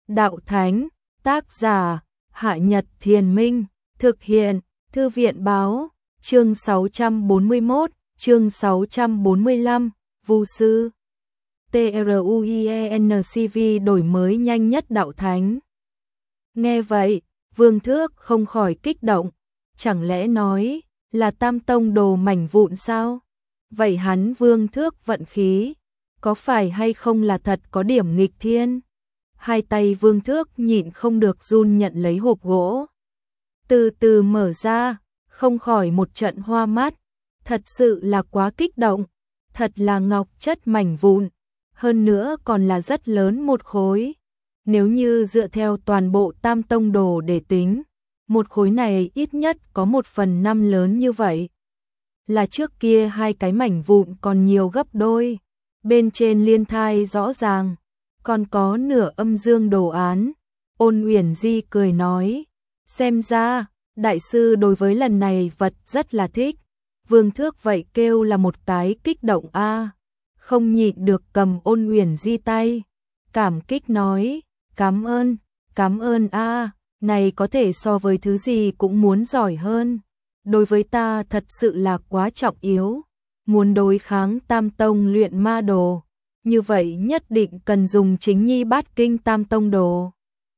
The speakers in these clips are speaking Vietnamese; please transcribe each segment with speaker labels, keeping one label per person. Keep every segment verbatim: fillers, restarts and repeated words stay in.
Speaker 1: Đạo Thánh, tác giả, Hạ Nhật Thiền Minh, thực hiện, Thư viện Báo, chương sáu trăm bốn mươi mốt, chương sáu trăm bốn mươi lăm, Vu sư. TRUIENCV đổi mới nhanh nhất Đạo Thánh. Nghe vậy, Vương Thước không khỏi kích động, chẳng lẽ nói là Tam Tông đồ mảnh vụn sao? Vậy hắn Vương Thước vận khí, có phải hay không là thật có điểm nghịch thiên? Hai tay Vương Thước nhịn không được run nhận lấy hộp gỗ. Từ từ mở ra, không khỏi một trận hoa mắt, thật sự là quá kích động, thật là ngọc chất mảnh vụn, hơn nữa còn là rất lớn một khối. Nếu như dựa theo toàn bộ Tam Tông đồ để tính, một khối này ít nhất có một phần năm lớn như vậy. Là trước kia hai cái mảnh vụn còn nhiều gấp đôi, bên trên liên thai rõ ràng, còn có nửa âm dương đồ án. Ôn Uyển Di cười nói, xem ra, đại sư đối với lần này vật rất là thích. Vương Thước vậy kêu là một cái kích động a, không nhịn được cầm Ôn Uyển Di tay, cảm kích nói, cảm ơn, cảm ơn a, này có thể so với thứ gì cũng muốn giỏi hơn. Đối với ta thật sự là quá trọng yếu, muốn đối kháng Tam Tông luyện ma đồ, như vậy nhất định cần dùng chính nhi bát kinh Tam Tông đồ.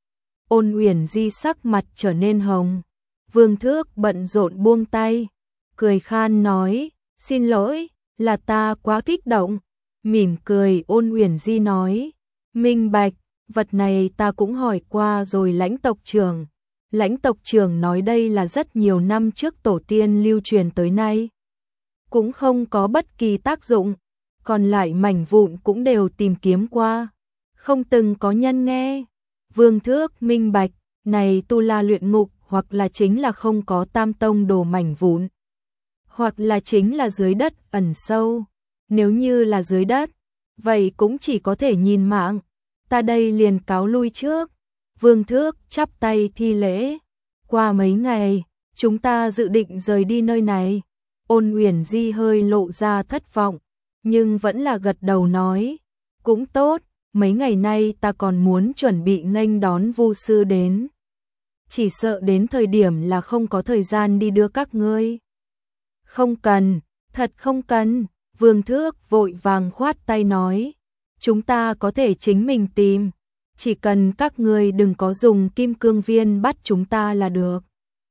Speaker 1: Ôn Uyển Di sắc mặt trở nên hồng, Vương Thước bận rộn buông tay, cười khan nói, xin lỗi, là ta quá kích động. Mỉm cười Ôn Uyển Di nói, minh bạch, vật này ta cũng hỏi qua rồi Lãnh tộc trưởng. Lãnh tộc trưởng nói đây là rất nhiều năm trước tổ tiên lưu truyền tới nay, cũng không có bất kỳ tác dụng, còn lại mảnh vụn cũng đều tìm kiếm qua, không từng có nhân nghe. Vương Thước minh bạch, này tu la luyện ngục hoặc là chính là không có Tam Tông đồ mảnh vụn, hoặc là chính là dưới đất ẩn sâu. Nếu như là dưới đất, vậy cũng chỉ có thể nhìn mạng, ta đây liền cáo lui trước. Vương Thước chắp tay thi lễ, qua mấy ngày, chúng ta dự định rời đi nơi này. Ôn Uyển Di hơi lộ ra thất vọng, nhưng vẫn là gật đầu nói, cũng tốt, mấy ngày nay ta còn muốn chuẩn bị nghênh đón Vu sư đến. Chỉ sợ đến thời điểm là không có thời gian đi đưa các ngươi. Không cần, thật không cần, Vương Thước vội vàng khoát tay nói, chúng ta có thể chính mình tìm. Chỉ cần các ngươi đừng có dùng kim cương viên bắt chúng ta là được.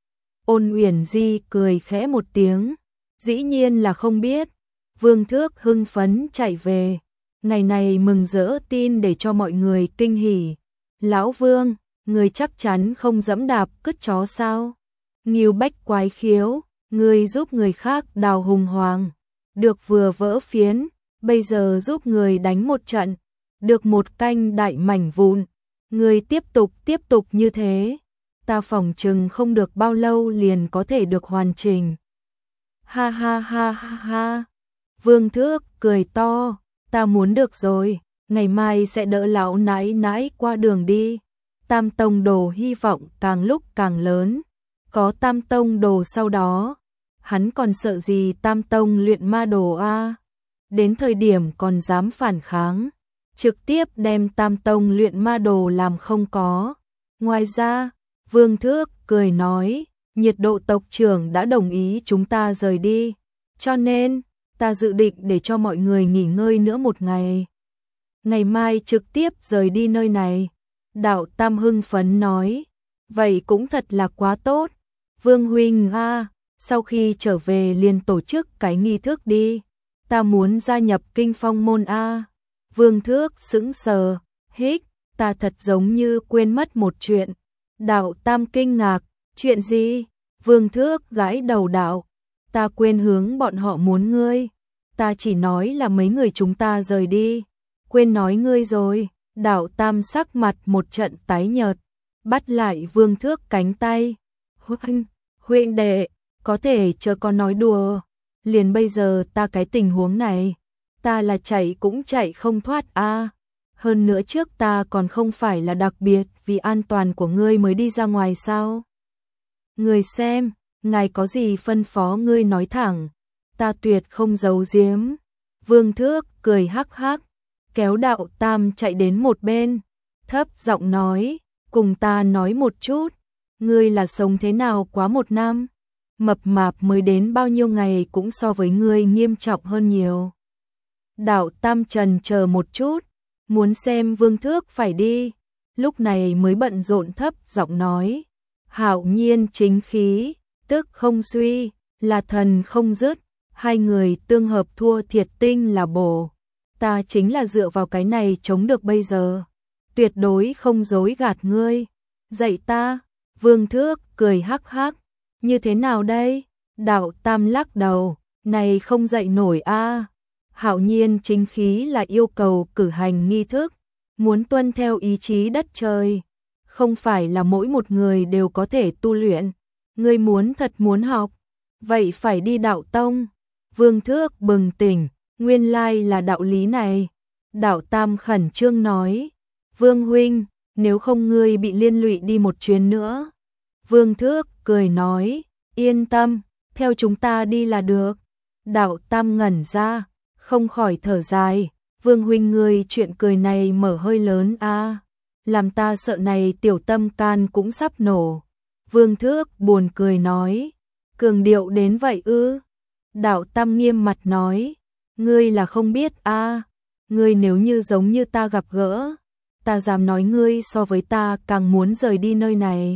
Speaker 1: Ôn Uyển Di cười khẽ một tiếng, dĩ nhiên là không biết. Vương Thước hưng phấn chạy về, ngày này mừng rỡ tin để cho mọi người kinh hỉ. Lão Vương, người chắc chắn không dẫm đạp cứt chó sao? Ngưu Bách quái khiếu, người giúp người khác đào hùng hoàng, được vừa vỡ phiến, bây giờ giúp người đánh một trận, được một canh đại mảnh vụn, người tiếp tục tiếp tục như thế, ta phỏng chừng không được bao lâu liền có thể được hoàn chỉnh. Ha ha ha ha ha, Vương Thước cười to, ta muốn được rồi, ngày mai sẽ đỡ lão nãi nãi qua đường đi. Tam Tông đồ hy vọng càng lúc càng lớn, có Tam Tông đồ sau đó, hắn còn sợ gì Tam Tông luyện ma đồ a? Đến thời điểm còn dám phản kháng, trực tiếp đem Tam Tông luyện ma đồ làm không có. Ngoài ra, Vương Thước cười nói, nhiệt độ tộc trưởng đã đồng ý chúng ta rời đi, cho nên ta dự định để cho mọi người nghỉ ngơi nữa một ngày. Ngày mai trực tiếp rời đi nơi này. Đạo Tam hưng phấn nói, vậy cũng thật là quá tốt. Vương huynh a, sau khi trở về liền tổ chức cái nghi thức đi, ta muốn gia nhập Kinh Phong môn a. Vương Thước sững sờ, hích, ta thật giống như quên mất một chuyện. Đạo Tam kinh ngạc, chuyện gì? Vương Thước gãi đầu đạo, ta quên hướng bọn họ muốn ngươi, ta chỉ nói là mấy người chúng ta rời đi, quên nói ngươi rồi. Đạo Tam sắc mặt một trận tái nhợt, bắt lại Vương Thước cánh tay. Huynh, huynh đệ, có thể chờ con nói đùa, liền bây giờ ta cái tình huống này, ta là chạy cũng chạy không thoát a. Hơn nữa trước ta còn không phải là đặc biệt vì an toàn của ngươi mới đi ra ngoài sao? Ngươi xem, ngài có gì phân phó ngươi nói thẳng, ta tuyệt không giấu giếm. Vương Thước cười hắc hắc, kéo Đạo Tam chạy đến một bên, thấp giọng nói, cùng ta nói một chút, ngươi là sống thế nào quá một năm, mập mạp mới đến bao nhiêu ngày cũng so với ngươi nghiêm trọng hơn nhiều. Đạo Tam trần chờ một chút, muốn xem Vương Thước phải đi, lúc này mới bận rộn thấp giọng nói, hạo nhiên chính khí, tức không suy, là thần không dứt, hai người tương hợp thua thiệt tinh là bổ, ta chính là dựa vào cái này chống được bây giờ, tuyệt đối không dối gạt ngươi, dạy ta. Vương Thước cười hắc hắc, như thế nào đây? Đạo Tam lắc đầu, này không dạy nổi a. Hạo nhiên chính khí là yêu cầu cử hành nghi thức, muốn tuân theo ý chí đất trời, không phải là mỗi một người đều có thể tu luyện. Ngươi muốn thật muốn học, vậy phải đi đạo tông. Vương Thước bừng tỉnh, nguyên lai là đạo lý này. Đạo Tam khẩn trương nói, Vương huynh, nếu không ngươi bị liên lụy đi một chuyến nữa. Vương Thước cười nói, yên tâm, theo chúng ta đi là được. Đạo Tam ngẩn ra, không khỏi thở dài, Vương huynh ngươi chuyện cười này mở hơi lớn a, làm ta sợ này tiểu tâm can cũng sắp nổ. Vương Thước buồn cười nói, cường điệu đến vậy ư? Đạo Tam nghiêm mặt nói, ngươi là không biết a, ngươi nếu như giống như ta gặp gỡ, ta dám nói ngươi so với ta càng muốn rời đi nơi này.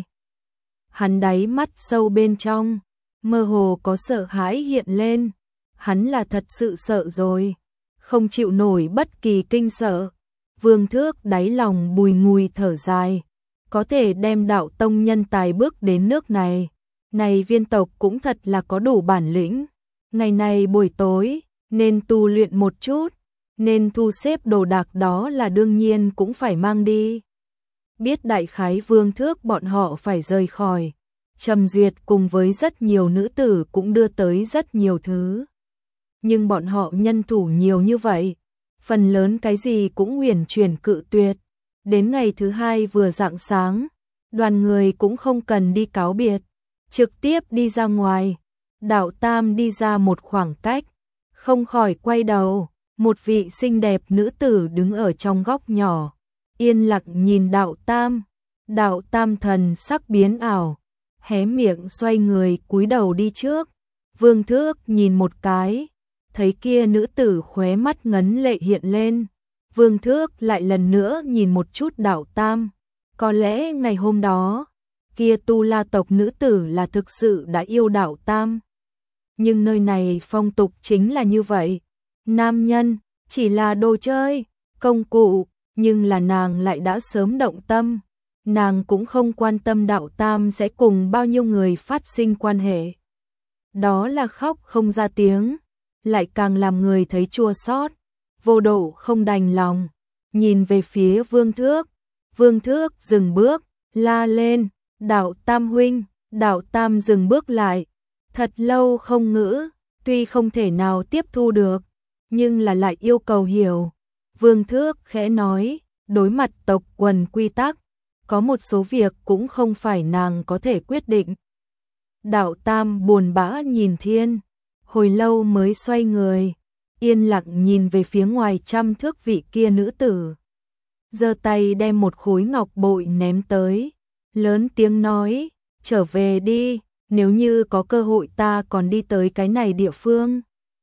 Speaker 1: Hắn đáy mắt sâu bên trong, mơ hồ có sợ hãi hiện lên, hắn là thật sự sợ rồi, không chịu nổi bất kỳ kinh sợ. Vương Thước đáy lòng bùi ngùi thở dài, có thể đem đạo tông nhân tài bước đến nước này, này viên tộc cũng thật là có đủ bản lĩnh. Ngày này buổi tối, nên tu luyện một chút, nên thu xếp đồ đạc đó là đương nhiên cũng phải mang đi. Biết đại khái Vương Thước bọn họ phải rời khỏi, Trầm Duyệt cùng với rất nhiều nữ tử cũng đưa tới rất nhiều thứ. Nhưng bọn họ nhân thủ nhiều như vậy, phần lớn cái gì cũng huyền chuyển cự tuyệt. Đến ngày thứ hai vừa rạng sáng, đoàn người cũng không cần đi cáo biệt, trực tiếp đi ra ngoài. Đạo Tam đi ra một khoảng cách, không khỏi quay đầu, một vị xinh đẹp nữ tử đứng ở trong góc nhỏ, yên lặng nhìn Đạo Tam. Đạo Tam thần sắc biến ảo, hé miệng xoay người cúi đầu đi trước. Vương Thước nhìn một cái, thấy kia nữ tử khóe mắt ngấn lệ hiện lên. Vương Thước lại lần nữa nhìn một chút Đạo Tam, có lẽ ngày hôm đó, kia Tu La tộc nữ tử là thực sự đã yêu Đạo Tam. Nhưng nơi này phong tục chính là như vậy, nam nhân chỉ là đồ chơi, công cụ, nhưng là nàng lại đã sớm động tâm, nàng cũng không quan tâm Đạo Tam sẽ cùng bao nhiêu người phát sinh quan hệ. Đó là khóc không ra tiếng, lại càng làm người thấy chua xót, vô độ không đành lòng, nhìn về phía Vương Thước. Vương Thước dừng bước, la lên, Đạo Tam huynh. Đạo Tam dừng bước lại, thật lâu không ngữ, tuy không thể nào tiếp thu được, nhưng là lại yêu cầu hiểu. Vương Thước khẽ nói, đối mặt tộc quần quy tắc, có một số việc cũng không phải nàng có thể quyết định. Đạo Tam buồn bã nhìn thiên, hồi lâu mới xoay người, yên lặng nhìn về phía ngoài trăm thước vị kia nữ tử. Giơ tay đem một khối ngọc bội ném tới, lớn tiếng nói, trở về đi, nếu như có cơ hội ta còn đi tới cái này địa phương.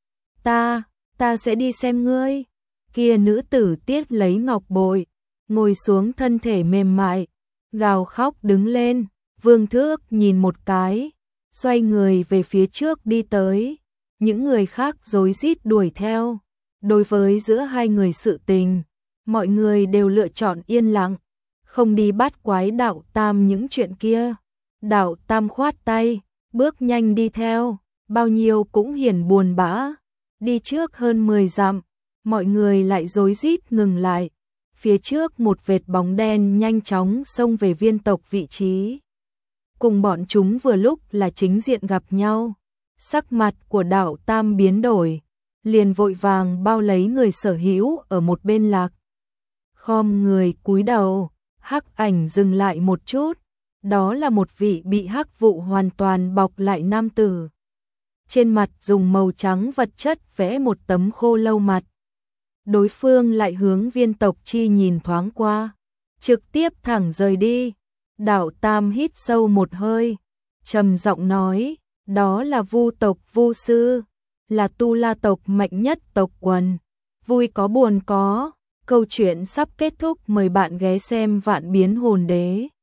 Speaker 1: Ta, ta sẽ đi xem ngươi. Kia nữ tử tiếp lấy ngọc bội, ngồi xuống thân thể mềm mại, gào khóc đứng lên. Vương Thước nhìn một cái, xoay người về phía trước đi tới. Những người khác rối rít đuổi theo. Đối với giữa hai người sự tình, mọi người đều lựa chọn yên lặng, không đi bắt quái Đạo Tam những chuyện kia. Đạo Tam khoát tay, bước nhanh đi theo, bao nhiêu cũng hiển buồn bã. Đi trước hơn mười dặm, mọi người lại rối rít ngừng lại. Phía trước một vệt bóng đen nhanh chóng xông về viên tộc vị trí. Cùng bọn chúng vừa lúc là chính diện gặp nhau. Sắc mặt của Đạo Tam biến đổi, liền vội vàng bao lấy người sở hữu ở một bên lạc. Khom người cúi đầu, hắc ảnh dừng lại một chút. Đó là một vị bị hắc vụ hoàn toàn bọc lại nam tử. Trên mặt dùng màu trắng vật chất vẽ một tấm khô lâu mặt. Đối phương lại hướng viên tộc chi nhìn thoáng qua. trực tiếp thẳng rời đi. Đạo Tam hít sâu một hơi, trầm giọng nói, đó là Vu tộc Vu sư, là Tu La tộc mạnh nhất tộc quần. Vui có buồn có, câu chuyện sắp kết thúc, mời bạn ghé xem Vạn Biến Hồn Đế.